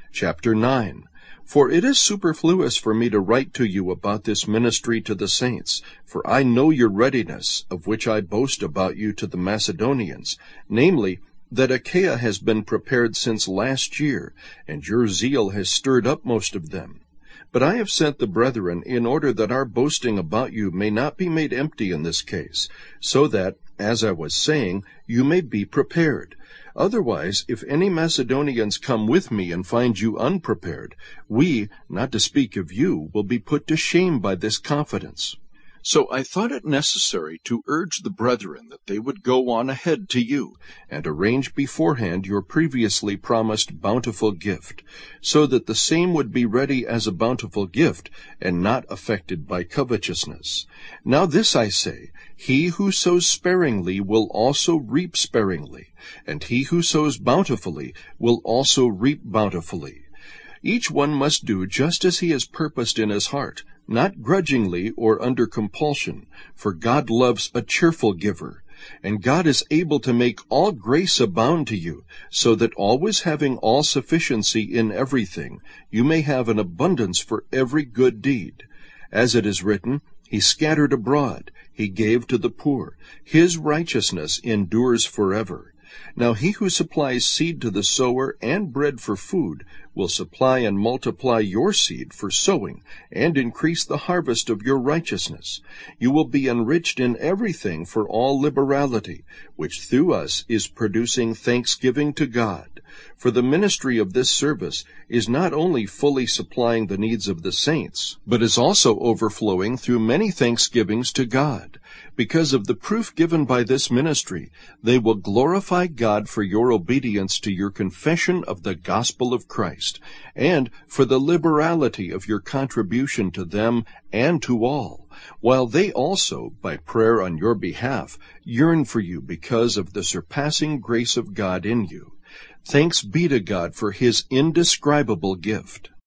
Chapter 9. For it is superfluous for me to write to you about this ministry to the saints, for I know your readiness, of which I boast about you to the Macedonians, namely, that Achaia has been prepared since last year, and your zeal has stirred up most of them. But I have sent the brethren in order that our boasting about you may not be made empty in this case, so that, as I was saying, you may be prepared. Otherwise, if any Macedonians come with me and find you unprepared, we, not to speak of you, will be put to shame by this confidence. So I thought it necessary to urge the brethren that they would go on ahead to you, and arrange beforehand your previously promised bountiful gift, so that the same would be ready as a bountiful gift, and not affected by covetousness. Now this I say, he who sows sparingly will also reap sparingly, and he who sows bountifully will also reap bountifully. Each one must do just as he has purposed in his heart, not grudgingly or under compulsion, for God loves a cheerful giver. And God is able to make all grace abound to you, so that always having all sufficiency in everything, you may have an abundance for every good deed. As it is written, He scattered abroad, He gave to the poor. His righteousness endures forever. Now he who supplies seed to the sower and bread for food will supply and multiply your seed for sowing, and increase the harvest of your righteousness. You will be enriched in everything for all liberality, which through us is producing thanksgiving to God. For the ministry of this service is not only fully supplying the needs of the saints, but is also overflowing through many thanksgivings to God. Because of the proof given by this ministry, they will glorify God for your obedience to your confession of the gospel of Christ, and for the liberality of your contribution to them and to all, while they also, by prayer on your behalf, yearn for you because of the surpassing grace of God in you. Thanks be to God for His indescribable gift.